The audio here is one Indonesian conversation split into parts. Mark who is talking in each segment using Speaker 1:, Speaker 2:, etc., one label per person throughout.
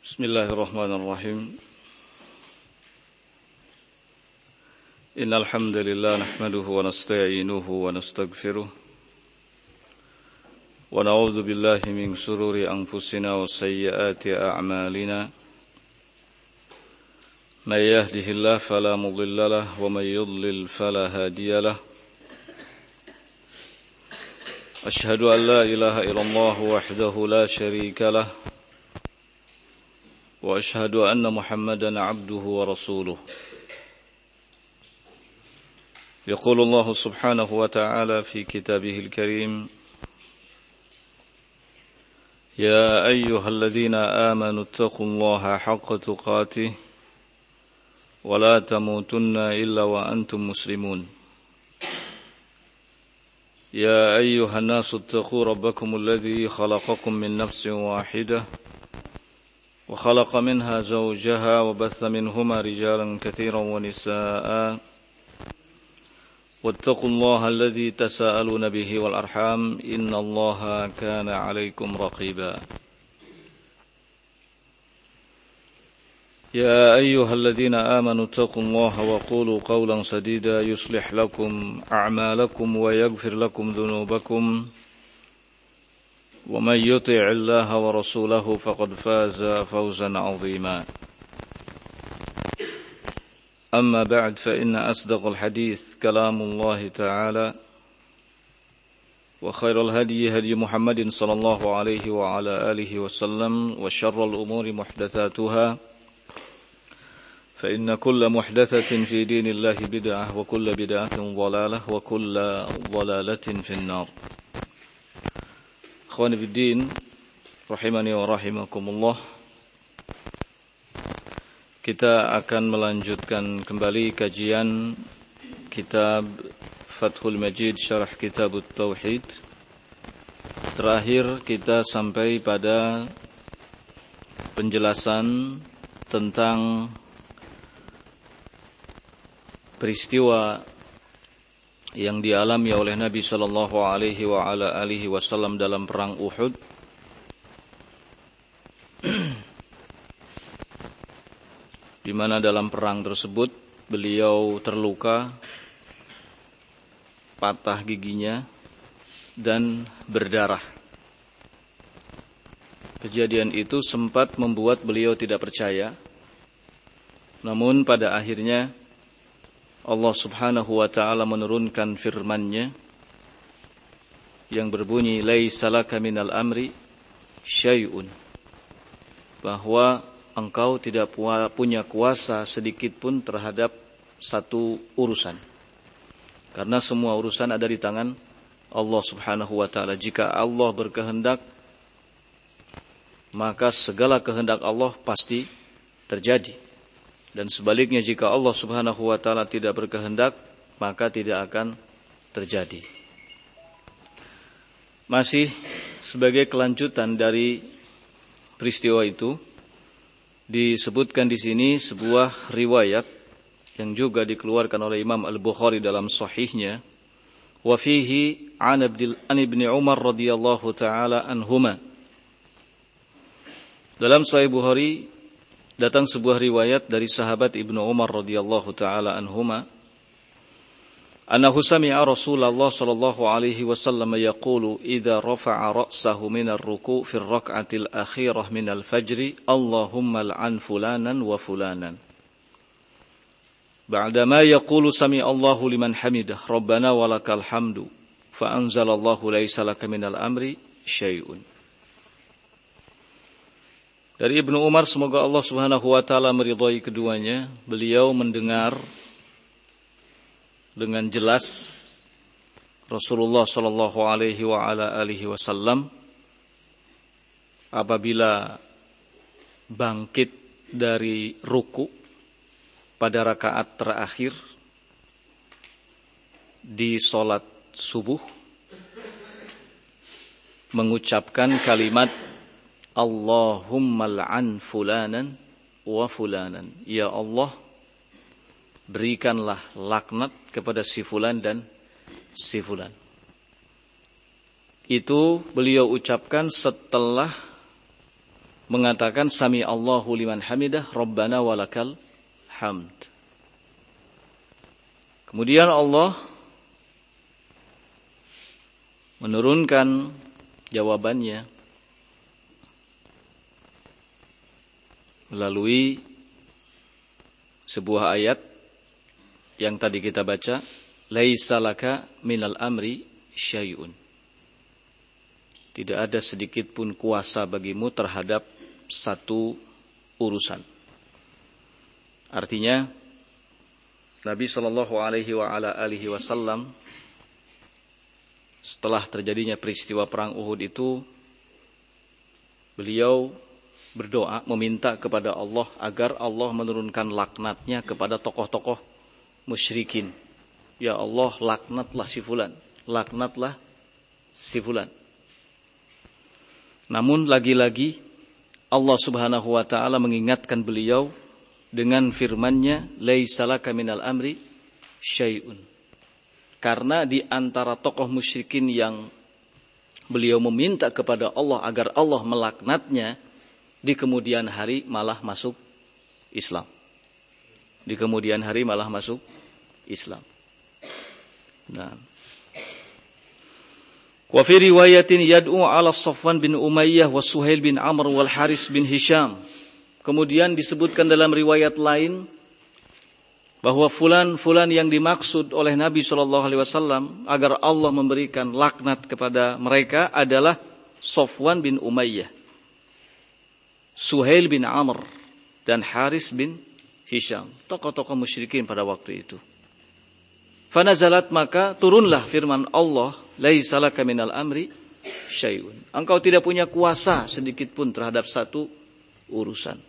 Speaker 1: Bismillahirrahmanirrahim. Innal hamdalillah nahmaduhu wa nasta'inuhu wa nastaghfiruh wa na'udzu billahi min shururi anfusina wa sayyiati a'malina. May yahdihillahu fala mudilla lahu wa may yudlil fala hadiya lahu. Ashhadu an la ilaha illallah wahdahu la sharika lahu wa ashhadu anna Muhammadan 'abduhu wa rasuluh. Yaqulu Allah subhanahu wa ta'ala fi kitabihil karim, Ya ayyuhalladzina amanu ittaqullaha haqqa tuqatih wa la tamutunna illa wa antum muslimun. Ya ayyuhan nasu ittaqu rabbakumul ladzi khalaqakum min nafsin wahidah وخلق منها زوجها وبث منهما رجالا كثيرا ونساء واتقوا الله الذي تساءلون به والأرحام إن الله كان عليكم رقيبا يا أيها الذين آمنوا اتقوا الله وقولوا قولا سديدا يصلح لكم أعمالكم ويغفر لكم ذنوبكم ومن يطع الله ورسوله فقد فاز فوزا عظيما أما بعد فإن أصدق الحديث كلام الله تعالى وخير الهدي هدي محمد صلى الله عليه وعلى آله وسلم وشر الأمور محدثاتها فإن كل محدثة في دين الله بدعة وكل بدعة ضلالة وكل ضلالة في النار. Ikhwani fiddin, rahimani wa rahimakumullah. Kita akan melanjutkan kembali kajian kitab Fathul Majid Syarah Kitab Tauhid. Terakhir kita sampai pada penjelasan tentang peristiwa yang dialami oleh Nabi sallallahu alaihi wa ala alihi wasallam dalam perang Uhud. Di mana dalam perang tersebut beliau terluka, patah giginya dan berdarah. Kejadian itu sempat membuat beliau tidak percaya. Namun pada akhirnya Allah subhanahu wa ta'ala menurunkan firman-Nya yang berbunyi laisa laka minal amri syai'un, bahwa engkau tidak punya kuasa sedikit pun terhadap satu urusan, karena semua urusan ada di tangan Allah subhanahu wa ta'ala. Jika Allah berkehendak, maka segala kehendak Allah pasti terjadi. Dan sebaliknya, jika Allah subhanahu wa ta'ala tidak berkehendak, maka tidak akan terjadi. Masih sebagai kelanjutan dari peristiwa itu, disebutkan di sini sebuah riwayat yang juga dikeluarkan oleh Imam Al-Bukhari dalam sahihnya. Wa fihi an Ibni Umar radhiyallahu ta'ala anhuma. Dalam Sahih Bukhari datang sebuah riwayat dari sahabat Ibnu Umar radhiyallahu taala anhuma, annahu sami'a Rasulullah sallallahu alaihi wasallam yaqulu idza rafa'a ra'sahu min ar-ruku' fi ar-rak'atil akhirah min al-fajr Allahumma al'an fulanan wa fulanan. Ba'dama yaqulu sami'a Allahu liman hamidah rabbana walakal hamdu fa anzala Allahu laisa laka minal amri syai'un. Dari Ibnu Umar, semoga Allah subhanahu wa ta'ala meridhai keduanya, beliau mendengar dengan jelas Rasulullah sallallahu alaihi wa ala alihi wasallam apabila bangkit dari ruku pada rakaat terakhir di salat subuh mengucapkan kalimat Allahumma al'an fulanan wa fulanan. Ya Allah, berikanlah laknat kepada si fulan dan si fulan. Itu beliau ucapkan setelah mengatakan sami Allahu liman hamidah rabbana walakal hamd. Kemudian Allah menurunkan jawabannya melalui sebuah ayat yang tadi kita baca, laisa laka minal amri syai'un. Tidak ada sedikit pun kuasa bagimu terhadap satu urusan. Artinya Nabi sallallahu alaihi wasallam setelah terjadinya peristiwa perang Uhud itu, beliau berdoa meminta kepada Allah agar Allah menurunkan laknatnya kepada tokoh-tokoh musyrikin. Ya Allah, laknatlah si fulan, laknatlah si fulan. Namun lagi-lagi Allah Subhanahu wa taala mengingatkan beliau dengan firman-Nya, laisa laka minal amri syai'un. Karena di antara tokoh musyrikin yang beliau meminta kepada Allah agar Allah melaknatnya, di kemudian hari malah masuk Islam. Di kemudian hari malah masuk Islam. Nah, wa fi riwayatin yad'u ala Safwan bin Umayyah wa Suhail bin Amr wal Haris bin Hisham. Kemudian disebutkan dalam riwayat lain bahwa fulan yang dimaksud oleh Nabi SAW agar Allah memberikan laknat kepada mereka adalah Safwan bin Umayyah, Suhail bin Amr, dan Haris bin Hisham, tokoh-tokoh musyrikin pada waktu itu. Fanazalat, maka turunlah firman Allah, laisa laka minal amri syai'un. Engkau tidak punya kuasa sedikit pun terhadap satu urusan.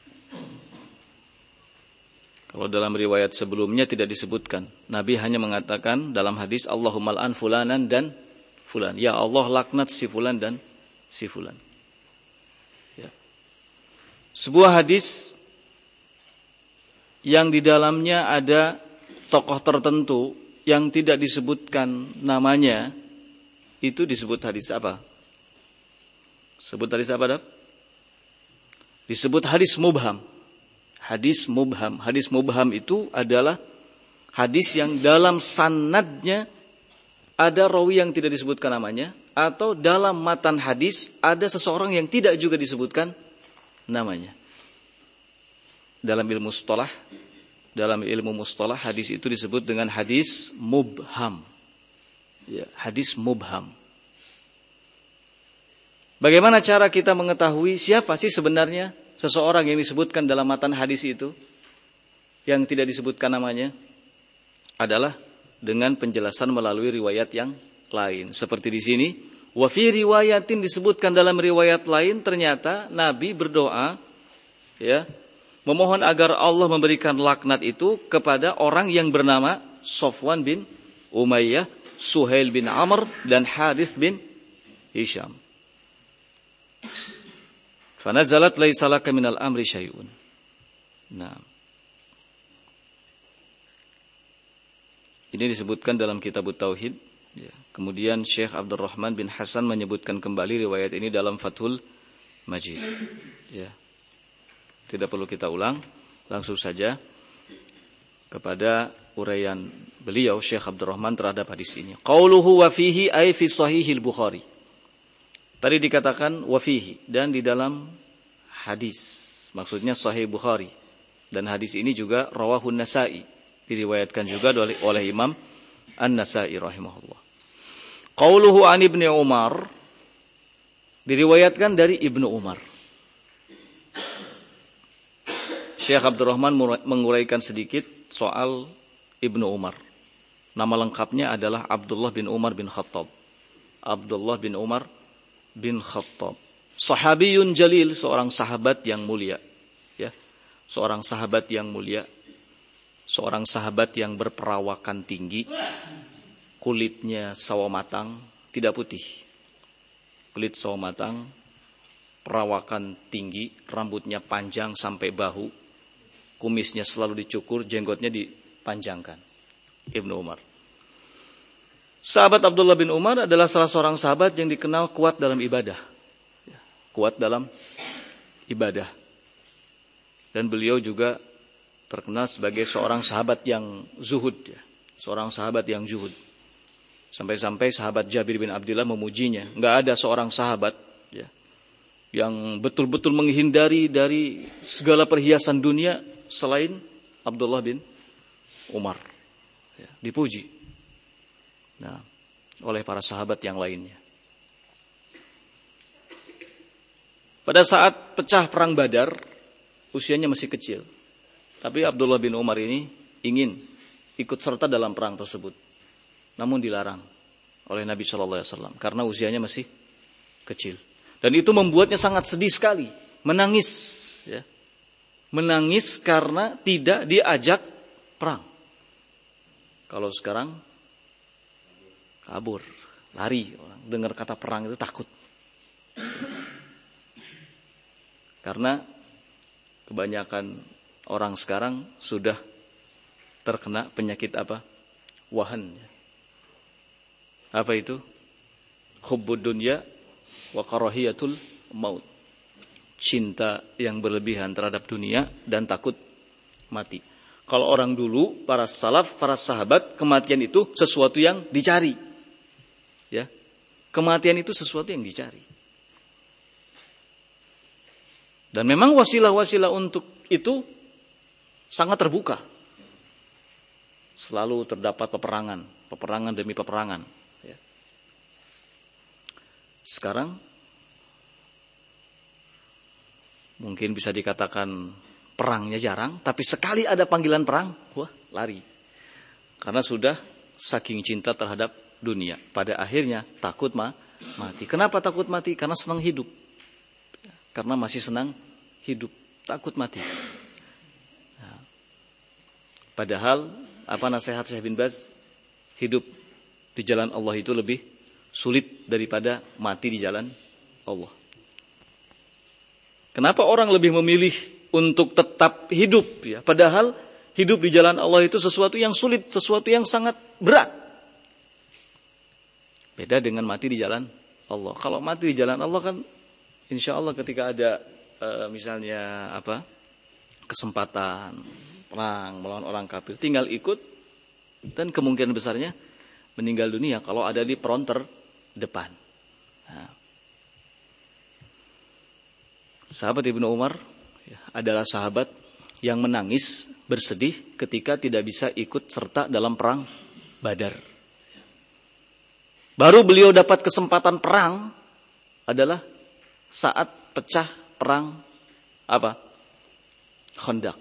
Speaker 1: Kalau dalam riwayat sebelumnya tidak disebutkan. Nabi hanya mengatakan dalam hadis, Allahumma al'an fulanan dan fulan. Ya Allah, laknat si fulan dan si fulan. Ya. Sebuah hadis yang di dalamnya ada tokoh tertentu yang tidak disebutkan namanya, itu disebut hadis apa? Sebut hadis apa, Dap? Disebut hadis mubham. Hadis mubham. Hadis mubham itu adalah hadis yang dalam sanadnya ada rawi yang tidak disebutkan namanya, atau dalam matan hadis ada seseorang yang tidak juga disebutkan namanya. Dalam ilmu mustalah hadis itu disebut dengan hadis mubham. Ya, hadis mubham. Bagaimana cara kita mengetahui siapa sih sebenarnya seseorang yang disebutkan dalam matan hadis itu yang tidak disebutkan namanya? Adalah dengan penjelasan melalui riwayat yang lain. Seperti di sini, wa fi riwayatin, disebutkan dalam riwayat lain ternyata Nabi berdoa, ya, memohon agar Allah memberikan laknat itu kepada orang yang bernama Safwan bin Umayyah, Suhail bin Amr, dan Harith bin Hisham. Fanazalat laisa laka minal amri syai'un. Nah, ini disebutkan dalam kitab Tauhid. Ya. Kemudian Syekh Abdurrahman bin Hasan menyebutkan kembali riwayat ini dalam Fathul Majid. Ya. Tidak perlu kita ulang, langsung saja kepada uraian beliau Syekh Abdurrahman terhadap hadis ini. Qauluhu wa fihi ay fi sahihil Bukhari. Tadi dikatakan wa fihi, dan di dalam hadis, maksudnya Sahih Bukhari. Dan hadis ini juga rawahun Nasa'i, diriwayatkan juga oleh Imam An-Nasa'i rahimahullah. Qauluhu an Ibnu Umar, diriwayatkan dari Ibnu Umar. Syekh Abdurrahman menguraikan sedikit soal Ibnu Umar. Nama lengkapnya adalah Abdullah bin Umar bin Khattab. Abdullah bin Umar bin Khattab. Sahabiyun jalil, seorang sahabat yang mulia. Ya, seorang sahabat yang mulia. Seorang sahabat yang berperawakan tinggi. Kulitnya sawo matang, tidak putih. Kulit sawo matang, perawakan tinggi, rambutnya panjang sampai bahu. Kumisnya selalu dicukur, jenggotnya dipanjangkan. Ibnu Umar. Sahabat Abdullah bin Umar adalah salah seorang sahabat yang dikenal kuat dalam ibadah. Kuat dalam ibadah. Dan beliau juga terkenal sebagai seorang sahabat yang zuhud, ya. Seorang sahabat yang zuhud. Sampai-sampai sahabat Jabir bin Abdullah memujinya. Enggak ada seorang sahabat, ya, yang betul-betul menghindari dari segala perhiasan dunia selain Abdullah bin Umar. Ya, dipuji. Nah, oleh para sahabat yang lainnya. Pada saat pecah perang Badar, usianya masih kecil. Tapi Abdullah bin Umar ini ingin ikut serta dalam perang tersebut. Namun dilarang oleh Nabi SAW karena usianya masih kecil. Dan itu membuatnya sangat sedih sekali. Menangis. Ya. Menangis karena tidak diajak perang. Kalau sekarang kabur, lari. Orang dengar kata perang itu takut. Karena kebanyakan orang sekarang sudah terkena penyakit apa? Wahan. Apa itu? Hubbud dunya wa karahiyatul maut. Cinta yang berlebihan terhadap dunia dan takut mati. Kalau orang dulu, para salaf, para sahabat, kematian itu sesuatu yang dicari. Ya. Kematian itu sesuatu yang dicari. Dan memang wasilah-wasilah untuk itu sangat terbuka. Selalu terdapat peperangan demi peperangan. Ya. Sekarang mungkin bisa dikatakan perangnya jarang, tapi sekali ada panggilan perang, wah lari. Karena sudah saking cinta terhadap dunia. Pada akhirnya takut mati. Kenapa takut mati? Karena senang hidup. Karena masih senang hidup, takut mati. Nah, padahal apa nasihat Syekh bin Baz? Hidup di jalan Allah itu lebih sulit daripada mati di jalan Allah. Kenapa orang lebih memilih untuk tetap hidup? Ya, padahal hidup di jalan Allah itu sesuatu yang sulit, sesuatu yang sangat berat. Beda dengan mati di jalan Allah. Kalau mati di jalan Allah kan, insya Allah ketika ada misalnya apa kesempatan perang melawan orang kafir, tinggal ikut dan kemungkinan besarnya meninggal dunia kalau ada di front terdepan. Nah. Sahabat Ibnu Umar ya, adalah sahabat yang menangis bersedih ketika tidak bisa ikut serta dalam perang Badar. Baru beliau dapat kesempatan perang adalah saat pecah perang apa? Khandaq.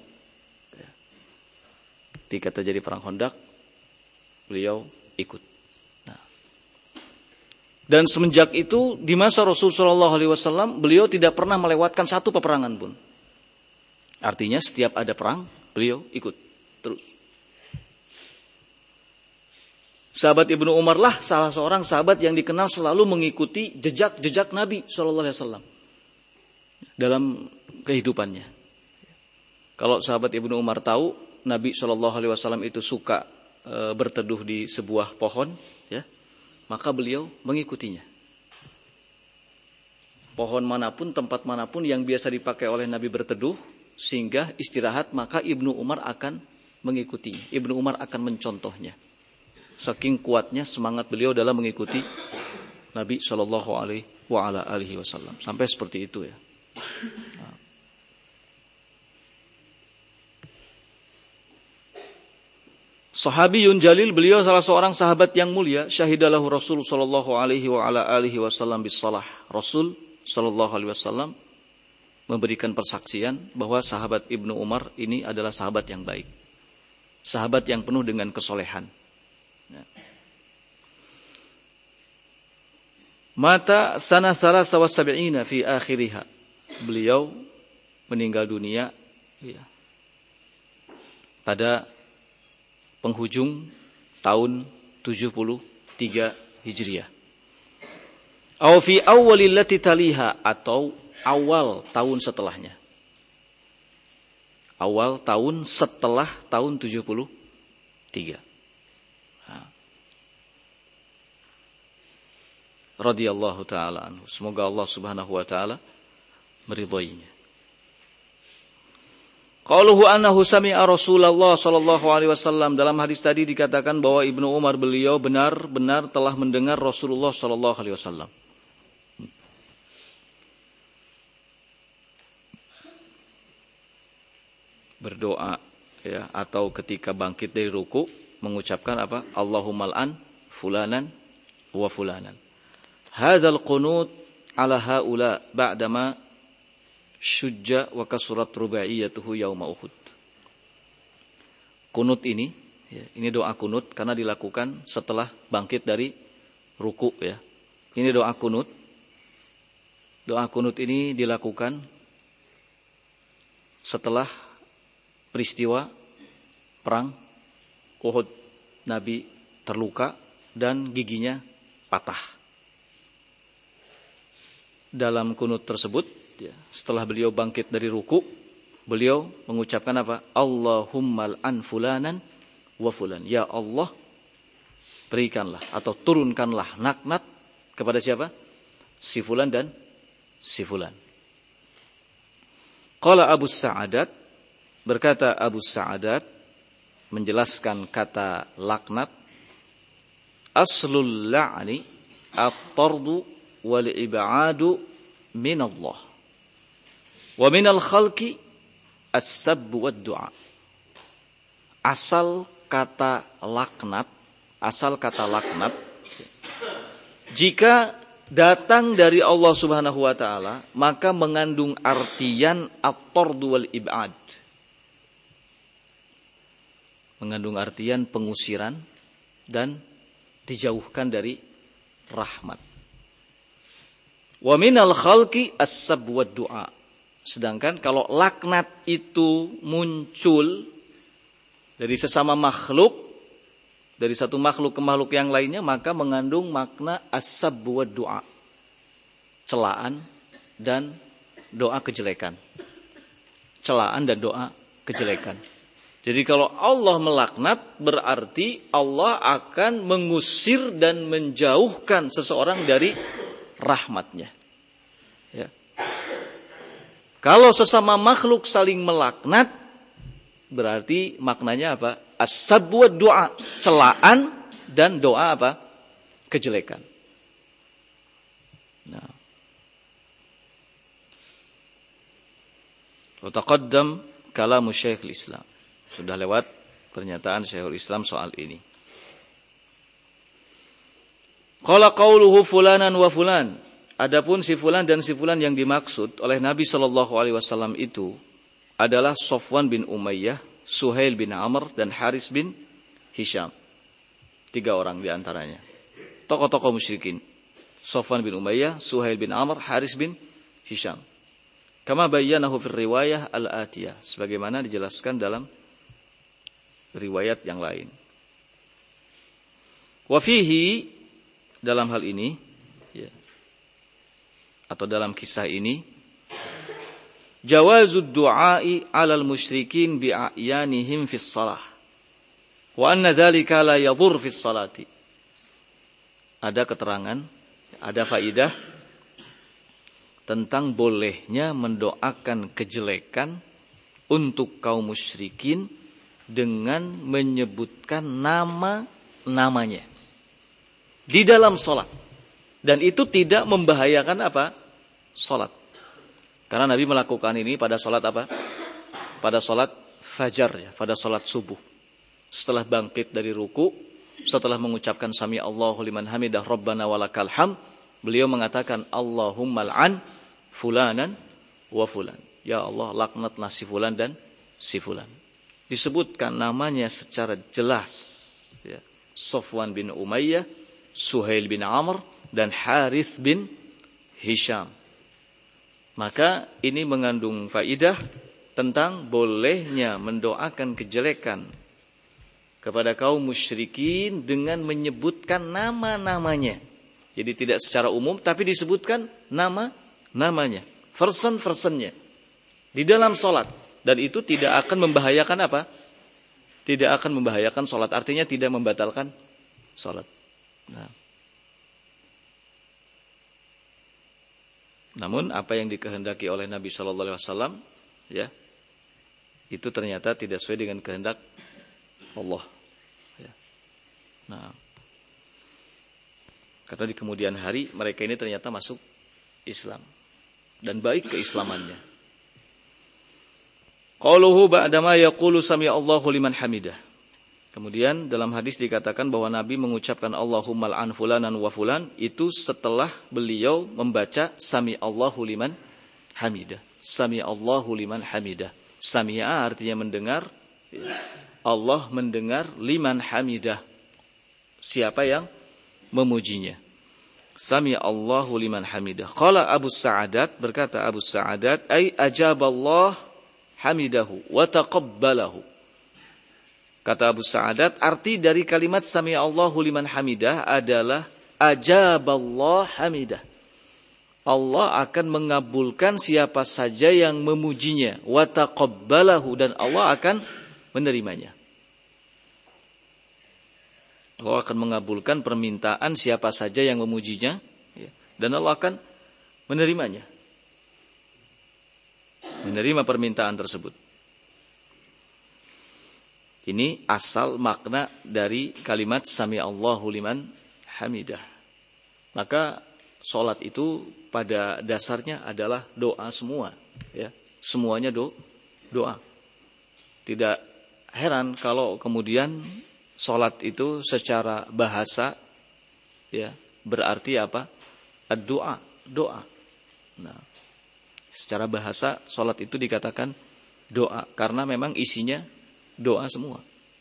Speaker 1: Ketika terjadi perang Khandaq, beliau ikut. Nah. Dan semenjak itu di masa Rasulullah SAW, beliau tidak pernah melewatkan satu peperangan pun. Artinya setiap ada perang, beliau ikut terus. Sahabat Ibnu Umar lah salah seorang sahabat yang dikenal selalu mengikuti jejak-jejak Nabi SAW dalam kehidupannya. Kalau sahabat Ibnu Umar tahu Nabi SAW itu suka berteduh di sebuah pohon, ya, maka beliau mengikutinya. Pohon manapun, tempat manapun yang biasa dipakai oleh Nabi berteduh, sehingga istirahat, maka Ibnu Umar akan mengikutinya. Ibnu Umar akan mencontohnya. Saking kuatnya semangat beliau dalam mengikuti Nabi SAW. Sampai seperti itu ya. Sahabiyun jalil, beliau salah seorang sahabat yang mulia. Syahidalahu Rasul sallallahu alaihi wa ala alihi wasallam bisalah. Rasul sallallahu alaihi wasallam memberikan persaksian bahwa sahabat Ibnu Umar ini adalah sahabat yang baik. Sahabat yang penuh dengan kesolehan. Mata sana 73 fi akhiriha. Beliau meninggal dunia ya, pada penghujung tahun 73 Hijriah. Aw fi awwalil lati taliha, atau awal tahun setelahnya. Awal tahun setelah tahun 73. Radhiyallahu ta'ala anhu. Semoga Allah subhanahu wa ta'ala meridhoinya. Qauluhu annahu sami'a Rasulullah sallallahu alaihi wasallam, dalam hadis tadi dikatakan bahwa Ibnu Umar beliau benar-benar telah mendengar Rasulullah sallallahu alaihi wasallam. Berdoa ya, atau ketika bangkit dari ruku mengucapkan apa? Allahumma al'an fulanan wa fulanan. Hadzal qunut ala haula ba'dama syujja wa kasurat rubaiyatuhu yauma Uhud. Kunut ini, ya, ini doa kunut karena dilakukan setelah bangkit dari ruku ya. Ini doa kunut. Doa kunut ini dilakukan setelah peristiwa perang Uhud. Nabi terluka dan giginya patah. Dalam kunut tersebut, ya, setelah beliau bangkit dari ruku, beliau mengucapkan apa? Allahumma al'an fulanan wa fulan. Ya Allah, berikanlah atau turunkanlah laknat kepada siapa? Si fulan dan si fulan. Qala Abu Sa'adat, berkata Abu Sa'adat menjelaskan kata laknat, aslul la'ni at-tardu wal ib'adu min Allah. Wa minal khalqi as-sabb wad du'a. Asal kata laknat jika datang dari Allah Subhanahu wa taala, maka mengandung artian at-tard wal ib'ad. Mengandung artian pengusiran dan dijauhkan dari rahmat. Wa minal khalqi as-sabb wad du'a. Sedangkan kalau laknat itu muncul dari sesama makhluk, dari satu makhluk ke makhluk yang lainnya, maka mengandung makna as-sabb wad du'a. Celaan dan doa kejelekan. Celaan dan doa kejelekan. Jadi kalau Allah melaknat, berarti Allah akan mengusir dan menjauhkan seseorang dari rahmatnya. Ya. Kalau sesama makhluk saling melaknat, berarti maknanya apa? As-sabb wad du'a, celaan dan doa apa? Kejelekan. Nah. Wa taqaddam kalamu Syekhul Islam. Sudah lewat pernyataan Syekhul Islam soal ini. Qala qauluhu fulanan wa fulan. Adapun si fulan dan si fulan yang dimaksud oleh Nabi sallallahu alaihi wasallam itu adalah Safwan bin Umayyah, Suhail bin Amr dan Haris bin Hisham. 3 orang di antaranya. Tokoh-tokoh musyrikin. Safwan bin Umayyah, Suhail bin Amr, Haris bin Hisham. Kama bayyanahu fil riwayah al-atiyah, sebagaimana dijelaskan dalam riwayat yang lain. Wa fihi, dalam hal ini ya, atau dalam kisah ini, jawazud du'ai 'alal musyrikin bi'ayanihim fis shalah wa anna dzalika la yadhur fis salati. Ada keterangan, ada faidah tentang bolehnya mendoakan kejelekan untuk kaum musyrikin dengan menyebutkan nama-namanya di dalam salat. Dan itu tidak membahayakan apa? Salat. Karena Nabi melakukan ini pada salat apa? Pada salat fajar ya, pada salat subuh. Setelah bangkit dari ruku, setelah mengucapkan sami Allahu liman hamidah rabbana walakal hamd, beliau mengatakan Allahumma al'an fulanan wa fulan. Ya Allah, laknatlah si fulan dan si fulan. Disebutkan namanya secara jelas ya. Safwan bin Umayyah, Suhail bin Amr dan Harith bin Hisham. Maka ini mengandung faidah tentang bolehnya mendoakan kejelekan kepada kaum musyrikin dengan menyebutkan nama-namanya. Jadi tidak secara umum, tapi disebutkan nama-namanya, versen-versennya di dalam salat. Dan itu tidak akan membahayakan apa? Tidak akan membahayakan salat. Artinya tidak membatalkan salat. Nah. Namun apa yang dikehendaki oleh Nabi Shallallahu Alaihi Wasallam, ya, itu ternyata tidak sesuai dengan kehendak Allah. Ya. Nah, karena di kemudian hari mereka ini ternyata masuk Islam dan baik keislamannya. Qauluhu ba'dama yaqulu sami Allahu liman hamidah. Kemudian dalam hadis dikatakan bahwa Nabi mengucapkan Allahumma al'an fulanan wa fulan itu setelah beliau membaca sami Allahu liman hamidah. Sami Allahu liman hamidah. Sami'a artinya mendengar. Allah mendengar liman hamidah. Siapa yang memujinya. Sami Allahu liman hamidah. Qala Abu Sa'adat, berkata Abu Sa'adat, ay ajaballah hamidahu wa taqabbalahu. Kata Abu Sa'adat, arti dari kalimat sami Allahu liman hamidah adalah ajaballah hamidah. Allah akan mengabulkan siapa saja yang memujinya, wa taqabbalahu, dan Allah akan menerimanya. Allah akan mengabulkan permintaan siapa saja yang memujinya, dan Allah akan menerimanya. Menerima permintaan tersebut. Ini asal makna dari kalimat sami Allahu liman hamidah. Maka salat itu pada dasarnya adalah doa semua, ya. Semuanya doa. Tidak heran kalau kemudian salat itu secara bahasa, ya, berarti apa? Ad-doa, doa. Nah, secara bahasa salat itu dikatakan doa karena memang isinya doa semua.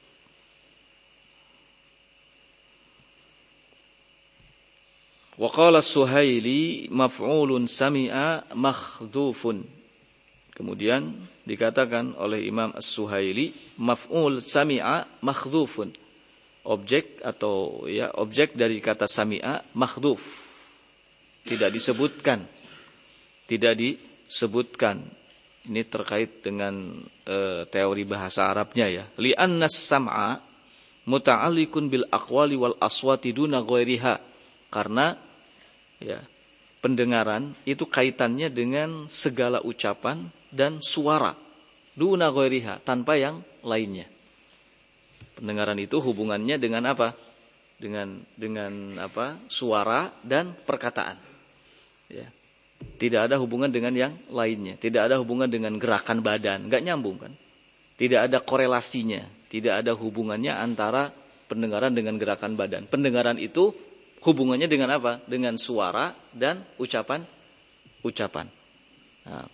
Speaker 1: Wa qala Suhaili maf'ulun sami'a makhdhufun. Kemudian dikatakan oleh Imam As-Suhaili maf'ul sami'a makhdhufun. Objek atau ya objek dari kata sami'a makhdhuf. Tidak disebutkan. Tidak disebutkan. Ini terkait dengan teori bahasa Arabnya, ya. Li'anna as-sam'a muta'alliqun bil aqwali wal aswati duna ghairiha. Karena ya, pendengaran itu kaitannya dengan segala ucapan dan suara duna ghairiha, tanpa yang lainnya. Pendengaran itu hubungannya dengan apa? Dengan apa? Suara dan perkataan. Ya. Tidak ada hubungan dengan yang lainnya. Tidak ada hubungan dengan gerakan badan. Enggak nyambung kan. Tidak ada korelasinya. Tidak ada hubungannya antara pendengaran dengan gerakan badan. Pendengaran itu hubungannya dengan apa? Dengan suara dan ucapan. Nah.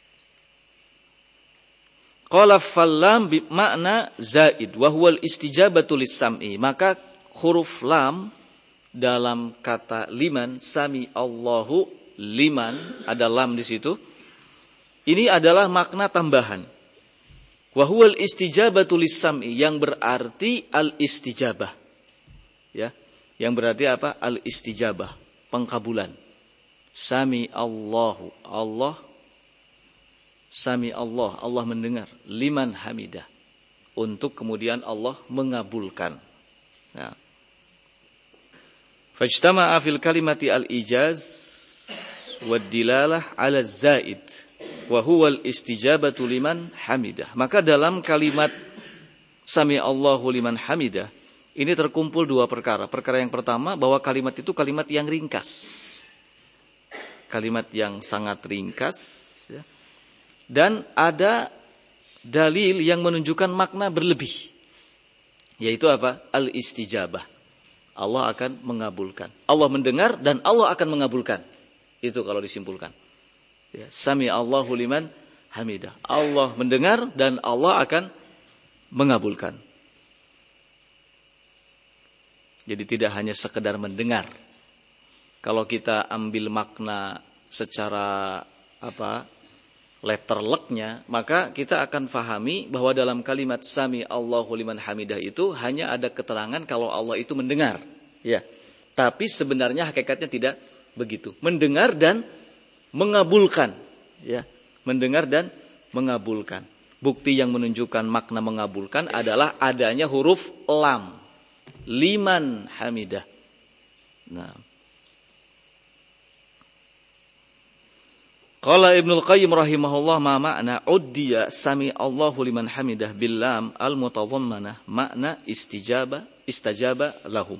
Speaker 1: Qala fallam bi makna zaid wa huwal istijabatu lis-sam'i. Maka huruf lam dalam kata liman sami Allahu liman, ada lam di situ. Ini adalah makna tambahan. Wa huwal istijabatu lis-sam'i, yang berarti al-istijabah. Ya, yang berarti apa? Al-istijabah, pengkabulan. Sami Allahu, Allah. Sami Allah, Allah mendengar. Liman hamidah, untuk kemudian Allah mengabulkan. Nah. Fajtama'a fil kalimati al-ijaz wad-dilalah 'ala zaid wa huwa al-istijabatu liman hamidah. Maka dalam kalimat sami Allahu liman hamidah ini terkumpul dua perkara. Perkara yang pertama, bahwa kalimat itu kalimat yang ringkas. Kalimat yang sangat ringkas, ya. Dan ada dalil yang menunjukkan makna berlebih. Yaitu apa? Al-istijabah. Allah akan mengabulkan. Allah mendengar dan Allah akan mengabulkan. Itu kalau disimpulkan. Ya, sami Allahu liman hamidah. Allah mendengar dan Allah akan mengabulkan. Jadi tidak hanya sekedar mendengar. Kalau kita ambil makna secara letterleknya, maka kita akan fahami bahwa dalam kalimat sami Allahu liman hamidah itu hanya ada keterangan kalau Allah itu mendengar. Ya. Tapi sebenarnya hakikatnya tidak begitu. Mendengar dan mengabulkan. Ya. Mendengar dan mengabulkan. Bukti yang menunjukkan makna mengabulkan adalah adanya huruf lam. Liman hamidah. Nah. Qala Ibnul Qayyim rahimahullah ma makna uddiya sami Allahu liman hamidah bil lam al mutadhammanah makna istajaba lahum.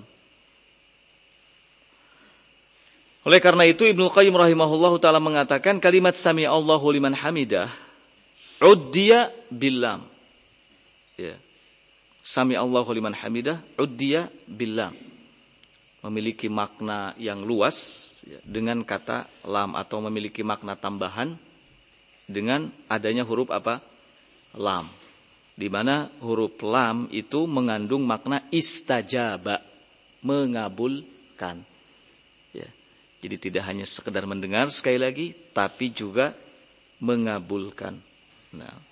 Speaker 1: Oleh karena itu Ibnul Qayyim rahimahullah taala mengatakan kalimat sami Allahu liman hamidah uddiya bil lam. Ya. Sami Allahu liman hamidah uddiya bil lam. Memiliki makna yang luas ya, dengan kata lam atau memiliki makna tambahan dengan adanya huruf apa? Lam. Di mana huruf lam itu mengandung makna istajaba, mengabulkan. Ya. Jadi tidak hanya sekedar mendengar sekali lagi, tapi juga mengabulkan. Nah.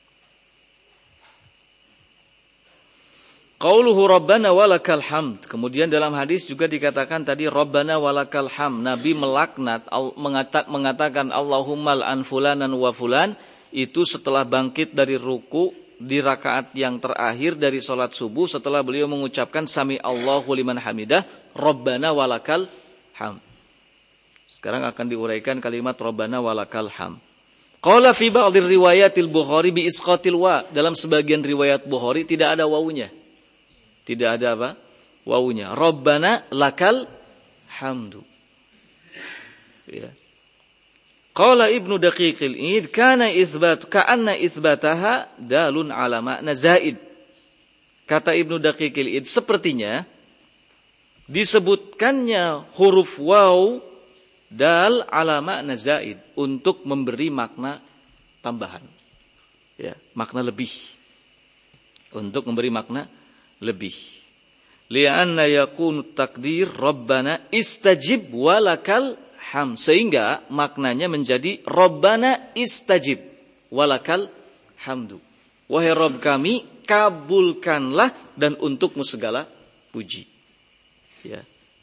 Speaker 1: Qauluhu Rabbana walakal hamd. Kemudian dalam hadis juga dikatakan tadi Rabbana walakal hamd. Nabi melaknat mengatakan Allahumma al'an fulanan wa fulan itu setelah bangkit dari ruku di rakaat yang terakhir dari salat subuh setelah beliau mengucapkan sami Allahu liman hamidah Rabbana walakal hamd. Sekarang akan diuraikan kalimat Rabbana walakal hamd. Qala fi ba'dhi riwayatil Bukhari bi isqatil wa. Dalam sebagian riwayat Bukhari tidak ada wawunya. Tidak ada apa? Wawunya. Rabbana lakal hamdu. Ya. Qala Ibnu Daqiqil Id kana ka'anna itsbataha dalun ala makna zaid. Kata Ibnu Daqiqil Id sepertinya disebutkannya huruf waw dal ala makna zaid untuk memberi makna tambahan. Ya, makna lebih. Untuk memberi makna lebih. Li'anna yakunu takdir Rabbana istajib walakal ham. Sehingga maknanya menjadi Rabbana istajib walakal hamdu. Wahai Rabb kami, kabulkanlah dan untukmu segala puji. Ya.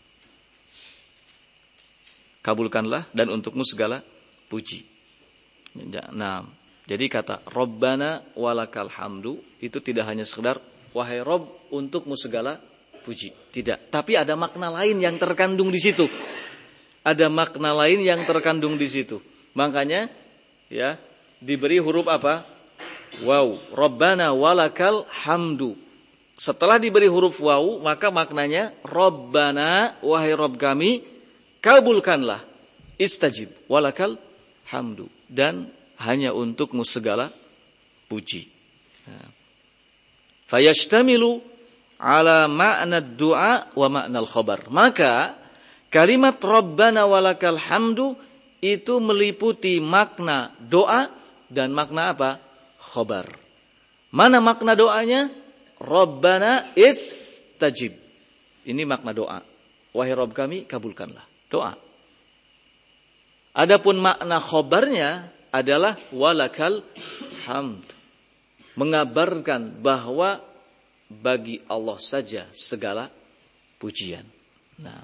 Speaker 1: Kabulkanlah dan untukmu segala puji. Nah, jadi kata Rabbana walakal hamdu itu tidak hanya sekedar wahai Rabb untukmu segala puji. Tidak. Tapi ada makna lain yang terkandung di situ. Ada makna lain yang terkandung di situ. Makanya ya diberi huruf apa? Waw. Rabbana walakal hamdu. Setelah diberi huruf waw, maka maknanya Rabbana wahai Rabb kami, kabulkanlah. Istajib walakal hamdu. Dan hanya untukmu segala puji. Nah. Fayashtamilu ala ma'na du'a wa ma'na al-khabar. Maka kalimat Rabbana walakal hamdu itu meliputi makna doa dan makna apa? Khabar. Mana makna doanya? Rabbana istajib. Ini makna doa. Wahai Rabb kami, kabulkanlah. Doa. Adapun makna khabarnya adalah walakal hamd. Mengabarkan bahwa bagi Allah saja segala pujian. Nah,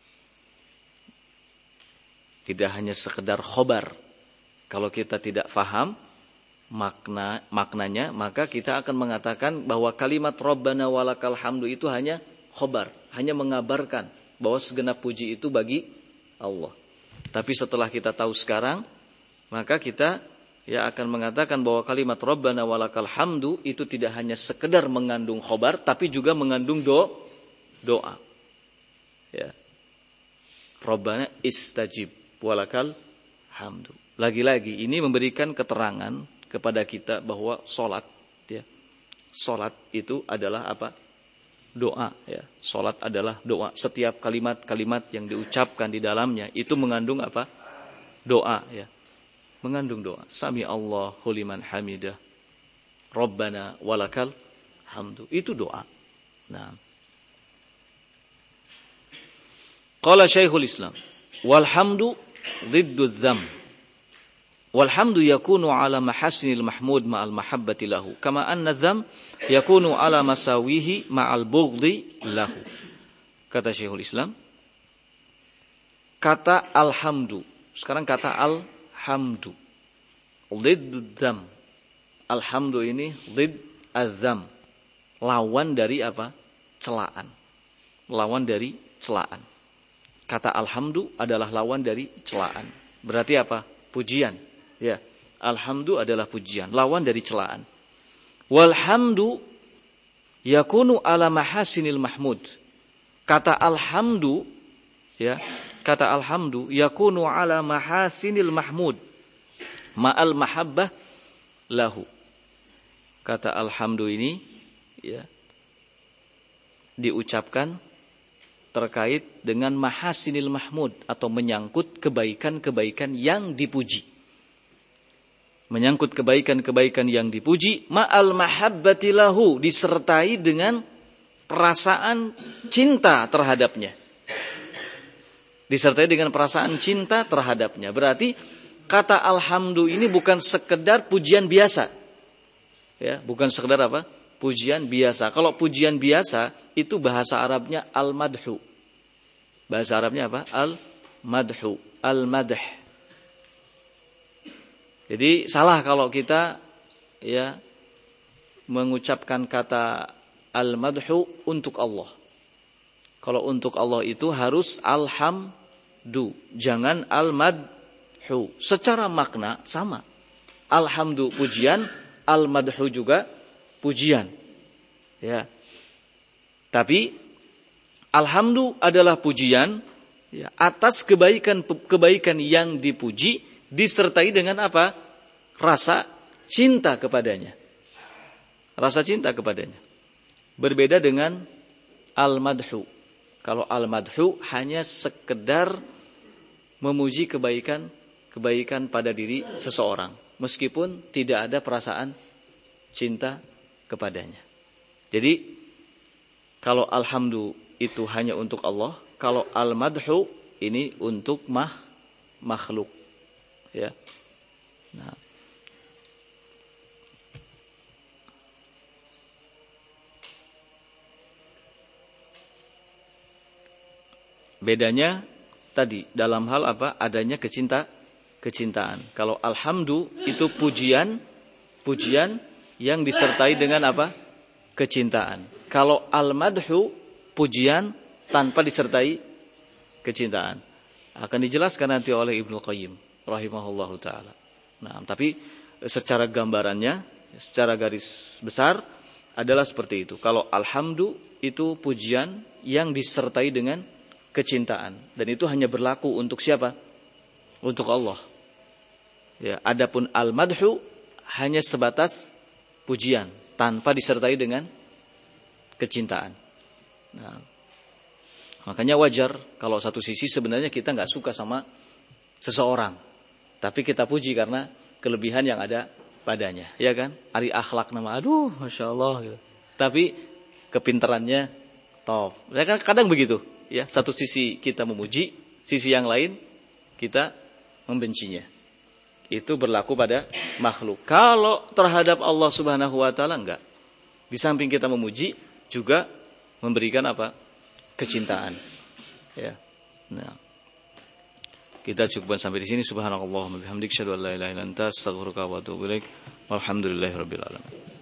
Speaker 1: tidak hanya sekedar khobar. Kalau kita tidak faham maknanya, maka kita akan mengatakan bahwa kalimat Rabbana walakal hamdu itu hanya khobar, hanya mengabarkan bahwa segenap puji itu bagi Allah. Tapi setelah kita tahu sekarang, maka kita akan mengatakan bahwa kalimat Rabbana walakal hamdu itu tidak hanya sekedar mengandung khobar, tapi juga mengandung doa. Ya. Rabbana istajib walakal hamdu. Lagi-lagi ini memberikan keterangan kepada kita bahwa salat itu adalah apa? Doa. Ya. Salat adalah doa. Setiap kalimat-kalimat yang diucapkan di dalamnya itu mengandung apa? Doa. Ya. Mengandung doa. Sami Allahu liman hamidah. Rabbana walakal hamdu. Itu doa. Nah. Qala Syekhul Islam. Walhamdu dhiddu dzam. Walhamdu yakunu ala mahasinil mahmud ma'al mahabbati lahu. Kama anna dzam yakunu ala masawihi ma'al bughdhi lahu. Kata Syekhul Islam. Kata alhamdu. Sekarang kata alhamdu. Dhiddu dzam. Alhamdu ini dhid adzam. Lawan dari apa? Celaan. Lawan dari celaan. Kata alhamdu adalah lawan dari celaan. Berarti apa? Pujian. Ya. Alhamdu adalah pujian, lawan dari celaan. Walhamdu yakunu ala mahasinil mahmud. Kata alhamdu, ya, kata alhamdu yakunu ala mahasinil mahmud. Ma'al mahabbah lahu. Kata alhamdu ini, ya, diucapkan terkait dengan mahasinil mahmud atau menyangkut kebaikan-kebaikan yang dipuji. Menyangkut kebaikan-kebaikan yang dipuji, ma'al mahabbati lahu, disertai dengan perasaan cinta terhadapnya. Disertai dengan perasaan cinta terhadapnya. Berarti kata alhamdu ini bukan sekedar pujian biasa. Ya, bukan sekedar apa? Pujian biasa. Kalau pujian biasa itu bahasa Arabnya al-madhu. Bahasa Arabnya apa? Al-madhu, al-madh. Jadi salah kalau kita ya mengucapkan kata al-madhu untuk Allah. Kalau untuk Allah itu harus alhamdu, jangan al-madhu. Secara makna sama. Alhamdu pujian, al-madhu juga pujian. Ya. Tapi alhamdu adalah pujian ya, atas kebaikan yang dipuji disertai dengan apa? Rasa cinta kepadanya. Rasa cinta kepadanya. Berbeda dengan al-madhu. Kalau al-madhu hanya sekedar memuji kebaikan pada diri seseorang, meskipun tidak ada perasaan cinta kepadanya. Jadi kalau alhamdu itu hanya untuk Allah, kalau al-madhu ini untuk makhluk. Ya. Nah. Bedanya tadi dalam hal apa? Adanya kecintaan. Kalau alhamdu itu pujian yang disertai dengan apa? Kecintaan. Kalau al-madhu pujian tanpa disertai kecintaan. Akan dijelaskan nanti oleh Ibnu Qayyim rahimahullahu taala. Nah, tapi secara gambarannya, secara garis besar adalah seperti itu. Kalau alhamdu itu pujian yang disertai dengan kecintaan, dan itu hanya berlaku untuk siapa? Untuk Allah. Ya, adapun al-madhu hanya sebatas pujian tanpa disertai dengan kecintaan. Nah, makanya wajar kalau satu sisi sebenarnya kita nggak suka sama seseorang, tapi kita puji karena kelebihan yang ada padanya, ya kan? Ari akhlak nama, aduh, masya Allah, gitu. Tapi kepintarannya top. Ya kan kadang begitu, ya. Satu sisi kita memuji, sisi yang lain kita membencinya. Itu berlaku pada makhluk. Kalau terhadap Allah Subhanahu Wa Taala enggak. Di samping kita memuji, juga memberikan apa? Kecintaan. Ya. Nah. Kita cukupkan sampai di sini. Subhanakallahumma bihamdika asyhadu an la ilaha illa anta astaghfiruka wa atubu ilaik. Walhamdulillahirabbil alamin.